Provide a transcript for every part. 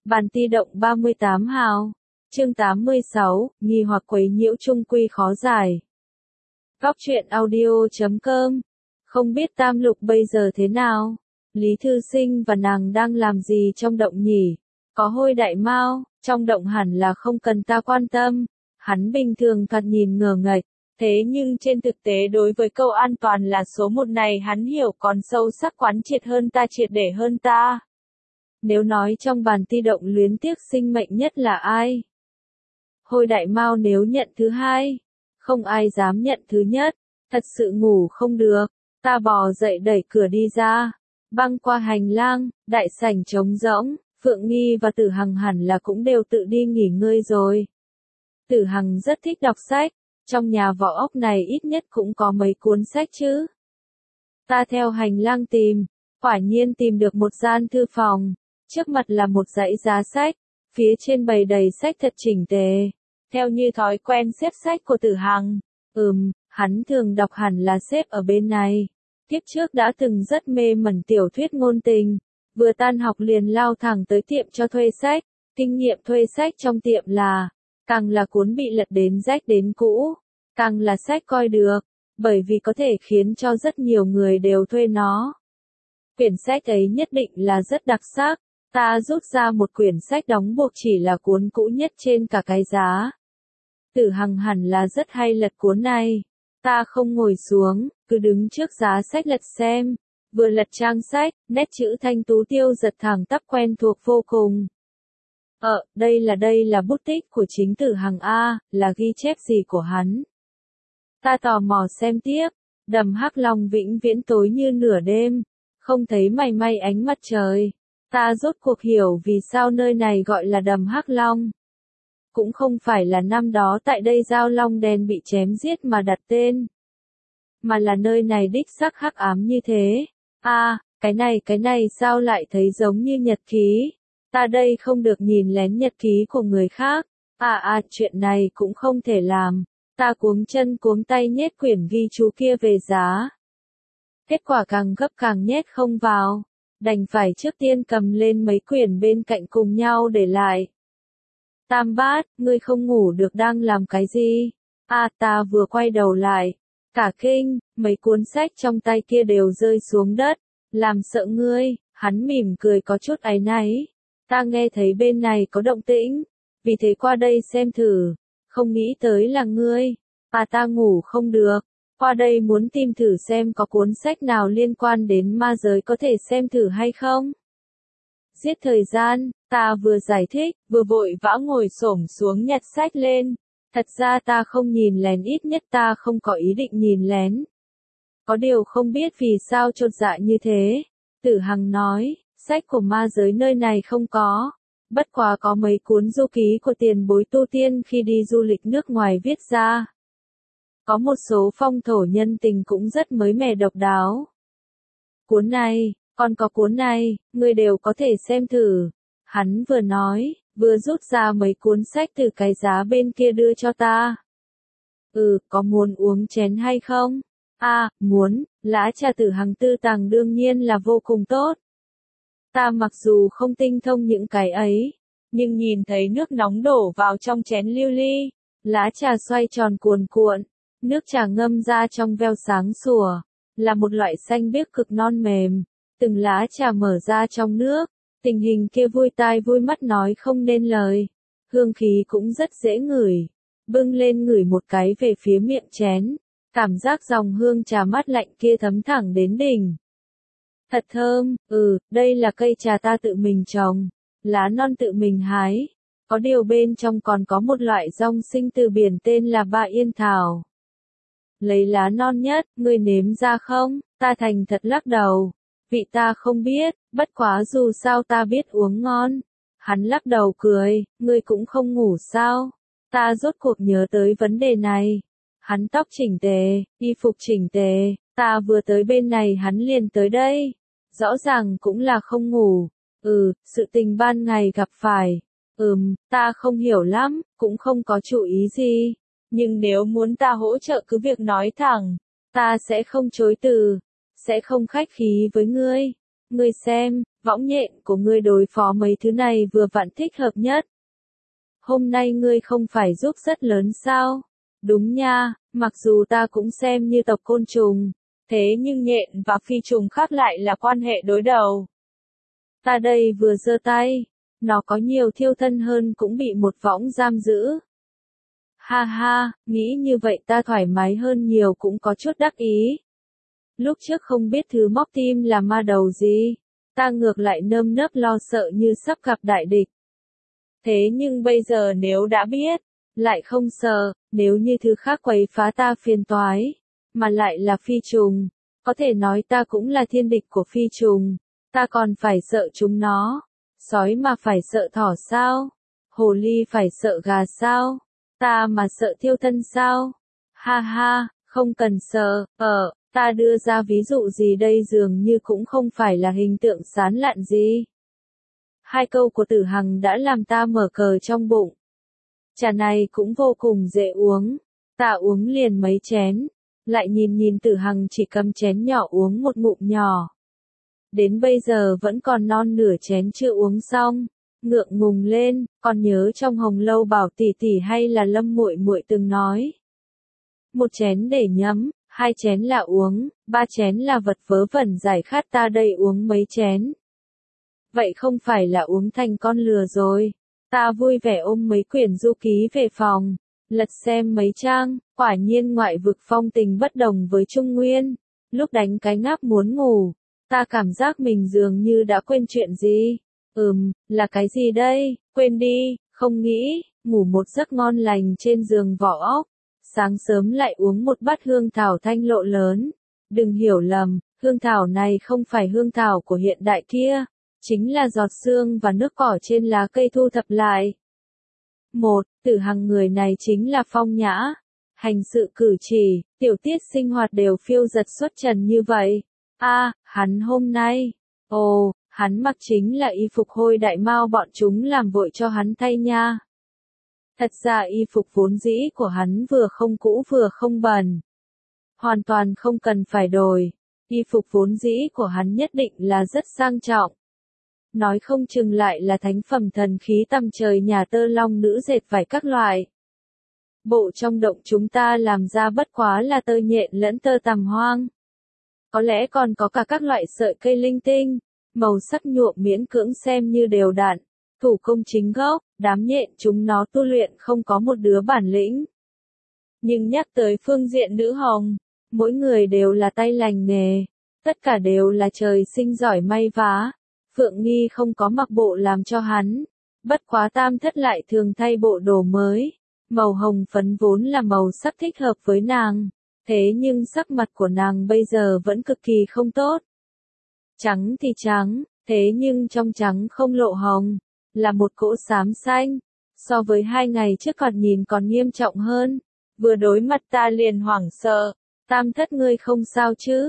Bàn ti động 38 hào. Chương 86, nghi hoặc quấy nhiễu chung quy khó giải. Góc truyện audio.com. Không biết Tam Lục bây giờ thế nào? Lý Thư Sinh và nàng đang làm gì trong động nhỉ? Có Hôi Đại Mao, trong động hẳn là không cần ta quan tâm. Hắn bình thường thoạt nhìn ngờ nghệch, thế nhưng trên thực tế đối với câu an toàn là số một này hắn hiểu còn sâu sắc quán triệt hơn ta, triệt để hơn ta. Nếu nói trong bàn ti động luyến tiếc sinh mệnh nhất là ai? Hôi Đại Mao nếu nhận thứ hai, không ai dám nhận thứ nhất. Thật sự ngủ không được, ta bò dậy đẩy cửa đi ra, băng qua hành lang, đại sảnh trống rỗng. Phượng Nghi và Tử Hằng hẳn là cũng đều tự đi nghỉ ngơi rồi. Tử Hằng rất thích đọc sách, trong nhà vỏ ốc này ít nhất cũng có mấy cuốn sách chứ. Ta theo hành lang tìm, quả nhiên tìm được một gian thư phòng, trước mặt là một dãy giá sách, phía trên bày đầy sách thật chỉnh tề, theo như thói quen xếp sách của Tử Hằng. Hắn thường đọc hẳn là xếp ở bên này. Kiếp trước đã từng rất mê mẩn tiểu thuyết ngôn tình. Vừa tan học liền lao thẳng tới tiệm cho thuê sách, kinh nghiệm thuê sách trong tiệm là, càng là cuốn bị lật đến rách đến cũ, càng là sách coi được, bởi vì có thể khiến cho rất nhiều người đều thuê nó. Quyển sách ấy nhất định là rất đặc sắc, ta rút ra một quyển sách đóng buộc chỉ là cuốn cũ nhất trên cả cái giá. Tử Hằng hẳn là rất hay lật cuốn này, ta không ngồi xuống, cứ đứng trước giá sách lật xem. Vừa lật trang sách, nét chữ thanh tú tiêu giật thẳng tắp quen thuộc vô cùng. Đây là bút tích của chính Tử Hằng A, là ghi chép gì của hắn? Ta tò mò xem tiếp, đầm Hắc Long vĩnh viễn tối như nửa đêm, không thấy mảy may ánh mặt trời. Ta rốt cuộc hiểu vì sao nơi này gọi là đầm Hắc Long. Cũng không phải là năm đó tại đây Giao Long đen bị chém giết mà đặt tên, mà là nơi này đích xác hắc ám như thế. Cái này sao lại thấy giống như nhật ký? Ta đây không được nhìn lén nhật ký của người khác. Chuyện này cũng không thể làm. Ta cuống chân cuống tay nhét quyển ghi chú kia về giá. Kết quả càng gấp càng nhét không vào. Đành phải trước tiên cầm lên mấy quyển bên cạnh cùng nhau để lại. Tam Bát, ngươi không ngủ được đang làm cái gì? Ta vừa quay đầu lại. Cả kinh, mấy cuốn sách trong tay kia đều rơi xuống đất. Làm sợ ngươi, hắn mỉm cười có chút áy náy. Ta nghe thấy bên này có động tĩnh, vì thế qua đây xem thử, không nghĩ tới là ngươi. Ta ngủ không được, qua đây muốn tìm thử xem có cuốn sách nào liên quan đến ma giới có thể xem thử hay không. Giết thời gian, ta vừa giải thích, vừa vội vã ngồi xổm xuống nhặt sách lên. Thật ra ta không nhìn lén, ít nhất ta không có ý định nhìn lén. Có điều không biết vì sao chột dạ như thế. Tử Hằng nói, sách của ma giới nơi này không có. Bất quá có mấy cuốn du ký của tiền bối tu tiên khi đi du lịch nước ngoài viết ra. Có một số phong thổ nhân tình cũng rất mới mẻ độc đáo. Cuốn này, còn có cuốn này, ngươi đều có thể xem thử. Hắn vừa nói, vừa rút ra mấy cuốn sách từ cái giá bên kia đưa cho ta. Có muốn uống chén hay không? Muốn, lá trà Tử Hằng tư tàng đương nhiên là vô cùng tốt. Ta mặc dù không tinh thông những cái ấy, nhưng nhìn thấy nước nóng đổ vào trong chén lưu ly, lá trà xoay tròn cuồn cuộn, nước trà ngâm ra trong veo sáng sủa, là một loại xanh biếc cực non mềm, từng lá trà mở ra trong nước, tình hình kia vui tai vui mắt nói không nên lời, hương khí cũng rất dễ ngửi, bưng lên ngửi một cái về phía miệng chén. Cảm giác dòng hương trà mát lạnh kia thấm thẳng đến đỉnh. Thật thơm, đây là cây trà ta tự mình trồng, lá non tự mình hái. Có điều bên trong còn có một loại rong sinh từ biển tên là Ba Yên Thảo. Lấy lá non nhất, ngươi nếm ra không? Ta thành thật lắc đầu. Vị ta không biết, bất quá dù sao ta biết uống ngon. Hắn lắc đầu cười, ngươi cũng không ngủ sao? Ta rốt cuộc nhớ tới vấn đề này. Hắn tóc chỉnh tề, y phục chỉnh tề, ta vừa tới bên này hắn liền tới đây. Rõ ràng cũng là không ngủ. Sự tình ban ngày gặp phải. Ta không hiểu lắm, cũng không có chủ ý gì. Nhưng nếu muốn ta hỗ trợ cứ việc nói thẳng. Ta sẽ không chối từ, sẽ không khách khí với ngươi. ngươi xem, võng nhện của ngươi đối phó mấy thứ này vừa vặn thích hợp nhất. Hôm nay ngươi không phải giúp rất lớn sao? Đúng nha, mặc dù ta cũng xem như tộc côn trùng, thế nhưng nhện và phi trùng khác lại là quan hệ đối đầu. Ta đây vừa giơ tay, nó có nhiều thiêu thân hơn cũng bị một võng giam giữ. Ha ha, nghĩ như vậy ta thoải mái hơn nhiều cũng có chút đắc ý. Lúc trước không biết thứ móc tim là ma đầu gì, ta ngược lại nơm nớp lo sợ như sắp gặp đại địch. Thế nhưng bây giờ nếu đã biết, lại không sợ, nếu như thứ khác quấy phá ta phiền toái, mà lại là phi trùng, có thể nói ta cũng là thiên địch của phi trùng, ta còn phải sợ chúng nó. Sói mà phải sợ thỏ sao? Hồ ly phải sợ gà sao? Ta mà sợ thiêu thân sao? Ha ha, không cần sợ, ta đưa ra ví dụ gì đây dường như cũng không phải là hình tượng sán lạn gì. Hai câu của Tử Hằng đã làm ta mở cờ trong bụng. Trà này cũng vô cùng dễ uống, ta uống liền mấy chén, lại nhìn Tử Hằng chỉ cầm chén nhỏ uống một ngụm nhỏ. Đến bây giờ vẫn còn non nửa chén chưa uống xong, ngượng ngùng lên, còn nhớ trong Hồng Lâu Bảo tỷ tỷ hay là Lâm muội muội từng nói. Một chén để nhấm, 2 chén là uống, 3 chén là vật vớ vẩn giải khát, ta đây uống mấy chén. Vậy không phải là uống thành con lừa rồi. Ta vui vẻ ôm mấy quyển du ký về phòng, lật xem mấy trang, quả nhiên ngoại vực phong tình bất đồng với Trung Nguyên. Lúc đánh cái ngáp muốn ngủ, ta cảm giác mình dường như đã quên chuyện gì. Là cái gì đây, quên đi, không nghĩ, ngủ một giấc ngon lành trên giường vỏ ốc. Sáng sớm lại uống một bát hương thảo thanh lộ lớn. Đừng hiểu lầm, hương thảo này không phải hương thảo của hiện đại kia, chính là giọt sương và nước cỏ trên lá cây thu thập lại. Tử Hằng người này chính là phong nhã, hành sự cử chỉ, tiểu tiết sinh hoạt đều phiêu dật xuất trần như vậy. Hắn hôm nay, hắn mặc chính là y phục Hôi Đại Mao bọn chúng làm vội cho hắn thay nha. Thật ra y phục vốn dĩ của hắn vừa không cũ vừa không bẩn. Hoàn toàn không cần phải đổi. Y phục vốn dĩ của hắn nhất định là rất sang trọng. Nói không chừng lại là thánh phẩm thần khí tầm trời nhà tơ long nữ dệt vải các loại. Bộ trong động chúng ta làm ra bất quá là tơ nhện lẫn tơ tằm hoang. Có lẽ còn có cả các loại sợi cây linh tinh, màu sắc nhuộm miễn cưỡng xem như đều đặn. Thủ công chính gốc, đám nhện chúng nó tu luyện không có một đứa bản lĩnh. Nhưng nhắc tới phương diện nữ hồng, mỗi người đều là tay lành nghề, tất cả đều là trời sinh giỏi may vá. Phượng Nghi không có mặc bộ làm cho hắn, bất quá Tam Thất lại thường thay bộ đồ mới. Màu hồng phấn vốn là màu sắc thích hợp với nàng, thế nhưng sắc mặt của nàng bây giờ vẫn cực kỳ không tốt. Trắng thì trắng, thế nhưng trong trắng không lộ hồng, là một cỗ xám xanh, so với 2 ngày trước còn nhìn còn nghiêm trọng hơn. Vừa đối mặt ta liền hoảng sợ, Tam Thất ngươi không sao chứ?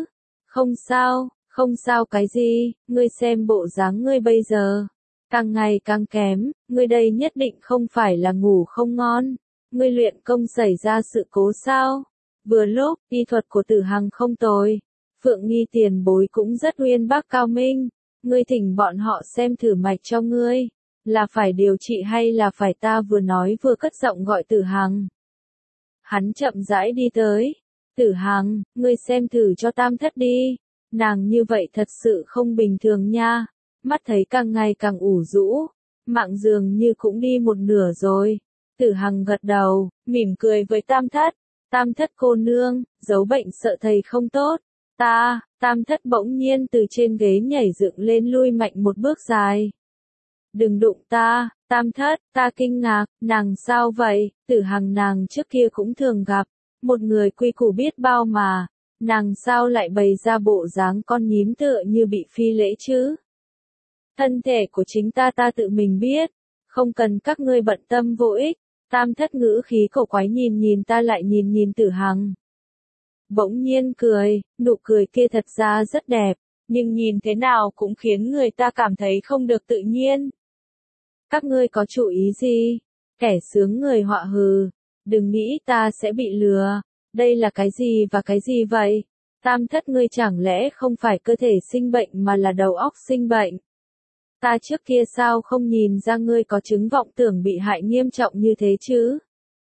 Không sao cái gì, ngươi xem bộ dáng ngươi bây giờ, càng ngày càng kém, ngươi đây nhất định không phải là ngủ không ngon, ngươi luyện công xảy ra sự cố sao? Vừa lúc, y thuật của Tử Hằng không tồi, Phượng Nghi tiền bối cũng rất uyên bác cao minh, ngươi thỉnh bọn họ xem thử mạch cho ngươi, là phải điều trị hay là phải ta vừa nói vừa cất giọng gọi Tử Hằng. Hắn chậm rãi đi tới, Tử Hằng, ngươi xem thử cho Tam Thất đi. Nàng như vậy thật sự không bình thường nha, mắt thấy càng ngày càng ủ rũ, mạng dường như cũng đi một nửa rồi. Tử Hằng gật đầu, mỉm cười với Tam Thất, Tam Thất cô nương, giấu bệnh sợ thầy không tốt. Tam Thất bỗng nhiên từ trên ghế nhảy dựng lên lui mạnh một bước dài. Đừng đụng ta, Tam Thất, ta kinh ngạc, nàng sao vậy, Tử Hằng nàng trước kia cũng thường gặp, một người quy củ biết bao mà. Nàng sao lại bày ra bộ dáng con nhím tựa như bị phi lễ chứ? Thân thể của chính ta tự mình biết, không cần các ngươi bận tâm vô ích. Tam Thất ngữ khí cổ quái nhìn ta lại nhìn Tử Hằng. Bỗng nhiên cười, nụ cười kia thật ra rất đẹp, nhưng nhìn thế nào cũng khiến người ta cảm thấy không được tự nhiên. Các ngươi có chủ ý gì? Kẻ sướng người họa hừ, đừng nghĩ ta sẽ bị lừa. Đây là cái gì và cái gì vậy? Tam thất ngươi chẳng lẽ không phải cơ thể sinh bệnh mà là đầu óc sinh bệnh? Ta trước kia sao không nhìn ra ngươi có chứng vọng tưởng bị hại nghiêm trọng như thế chứ?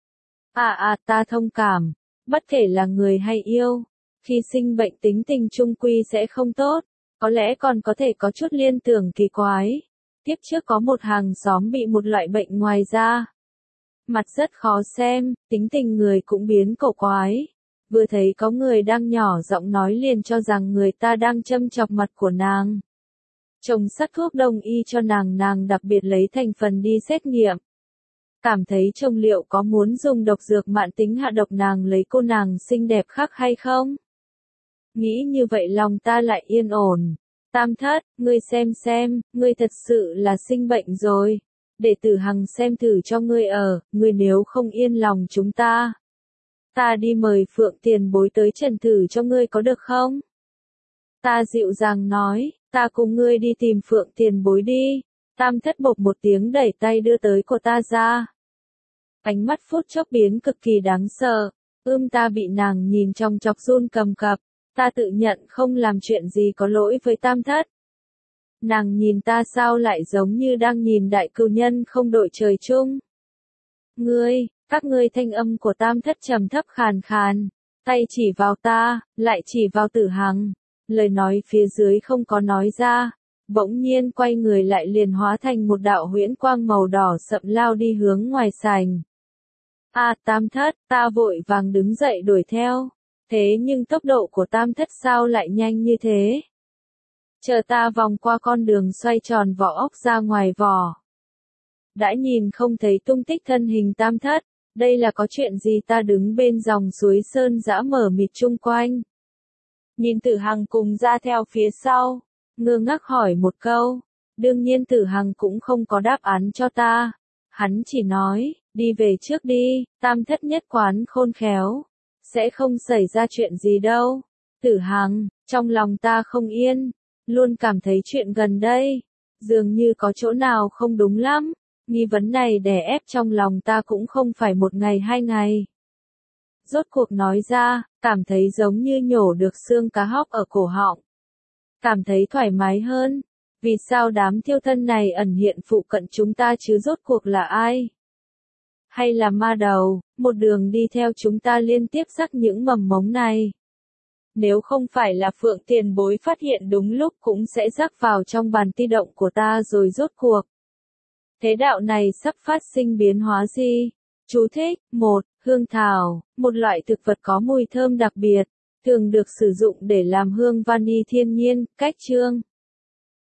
Ta thông cảm, bất kể là người hay yêu, khi sinh bệnh tính tình chung quy sẽ không tốt, có lẽ còn có thể có chút liên tưởng kỳ quái. Tiếp trước có một hàng xóm bị một loại bệnh ngoài da. Mặt rất khó xem, tính tình người cũng biến cổ quái. Vừa thấy có người đang nhỏ giọng nói liền cho rằng người ta đang châm chọc mặt của nàng. Chồng sắc thuốc đông y cho nàng đặc biệt lấy thành phần đi xét nghiệm. Cảm thấy chồng liệu có muốn dùng độc dược mãn tính hạ độc nàng lấy cô nàng xinh đẹp khác hay không? Nghĩ như vậy lòng ta lại yên ổn. Tam thất, ngươi xem, ngươi thật sự là sinh bệnh rồi. Để Tử Hằng xem thử cho ngươi nếu không yên lòng chúng ta. Ta đi mời Phượng Tiền Bối tới trần thử cho ngươi có được không? Ta dịu dàng nói, ta cùng ngươi đi tìm Phượng Tiền Bối đi. Tam thất bộc một tiếng đẩy tay đưa tới của ta ra. Ánh mắt phút chốc biến cực kỳ đáng sợ. Ta bị nàng nhìn trong chọc run cầm cập. Ta tự nhận không làm chuyện gì có lỗi với tam thất. Nàng nhìn ta sao lại giống như đang nhìn đại cừu nhân không đội trời chung. Các ngươi thanh âm của tam thất trầm thấp khàn khàn, tay chỉ vào ta, lại chỉ vào Tử Hằng. Lời nói phía dưới không có nói ra, bỗng nhiên quay người lại liền hóa thành một đạo huyễn quang màu đỏ sậm lao đi hướng ngoài sảnh. Tam thất, ta vội vàng đứng dậy đuổi theo. Thế nhưng tốc độ của tam thất sao lại nhanh như thế? Chờ ta vòng qua con đường xoay tròn vỏ ốc ra ngoài vỏ. Đã nhìn không thấy tung tích thân hình tam thất, đây là có chuyện gì? Ta đứng bên dòng suối sơn dã mở mịt chung quanh. Nhìn Tử Hằng cùng ra theo phía sau, ngơ ngác hỏi một câu. Đương nhiên Tử Hằng cũng không có đáp án cho ta. Hắn chỉ nói, đi về trước đi, tam thất nhất quán khôn khéo. Sẽ không xảy ra chuyện gì đâu. Tử Hằng, trong lòng ta không yên, luôn cảm thấy chuyện gần đây, dường như có chỗ nào không đúng lắm. Nghi vấn này đè ép trong lòng ta cũng không phải một ngày hai ngày. Rốt cuộc nói ra, cảm thấy giống như nhổ được xương cá hóc ở cổ họng. Cảm thấy thoải mái hơn. Vì sao đám thiêu thân này ẩn hiện phụ cận chúng ta chứ rốt cuộc là ai? Hay là ma đầu, một đường đi theo chúng ta liên tiếp rắc những mầm mống này? Nếu không phải là Phượng Tiền Bối phát hiện đúng lúc cũng sẽ rắc vào trong bàn di động của ta rồi rốt cuộc. Thế đạo này sắp phát sinh biến hóa gì? Chú thích: 1. Hương thảo, một loại thực vật có mùi thơm đặc biệt, thường được sử dụng để làm hương vani thiên nhiên. Cách chương